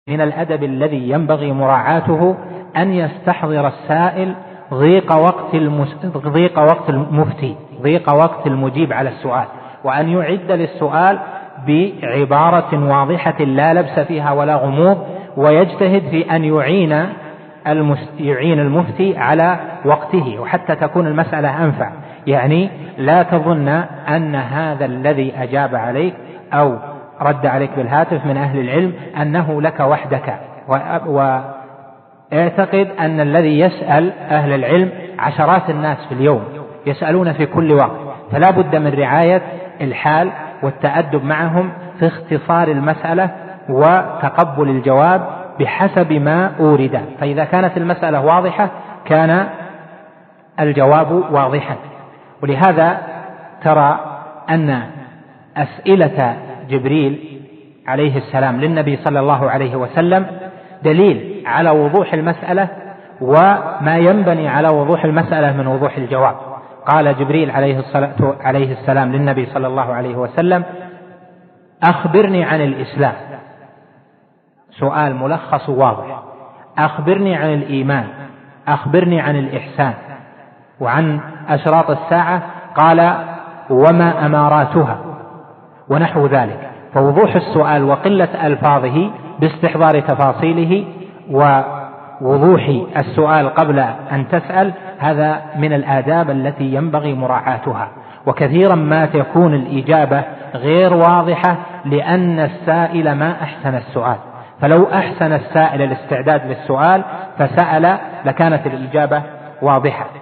من الأدب الذي ينبغي مراعاته أن يستحضر السائل ضيق وقت المجيب على السؤال، وأن يعد للسؤال بعبارة واضحة لا لبس فيها ولا غموض، ويجتهد في أن يعين المفتي على وقته، وحتى تكون المسألة أنفع. يعني لا تظن أن هذا الذي أجاب عليك أو رد عليك بالهاتف من أهل العلم أنه لك وحدك، واعتقد أن الذي يسأل أهل العلم عشرات الناس في اليوم يسألون في كل وقت، فلا بد من رعاية الحال والتأدب معهم في اختصار المسألة وتقبل الجواب بحسب ما أورد. فإذا كانت المسألة واضحة كان الجواب واضحا. ولهذا ترى أن أسئلة جبريل عليه السلام للنبي صلى الله عليه وسلم دليل على وضوح المسألة وما ينبني على وضوح المسألة من وضوح الجواب. قال جبريل عليه السلام للنبي صلى الله عليه وسلم: أخبرني عن الإسلام. سؤال ملخص واضح. أخبرني عن الإيمان. أخبرني عن الإحسان. وعن أشراط الساعة قال: وما أماراتها، ونحو ذلك. فوضوح السؤال وقلة ألفاظه باستحضار تفاصيله ووضوح السؤال قبل أن تسأل، هذا من الآداب التي ينبغي مراعاتها. وكثيرا ما تكون الإجابة غير واضحة لأن السائل ما أحسن السؤال، فلو أحسن السائل الاستعداد للسؤال فسأل لكانت الإجابة واضحة.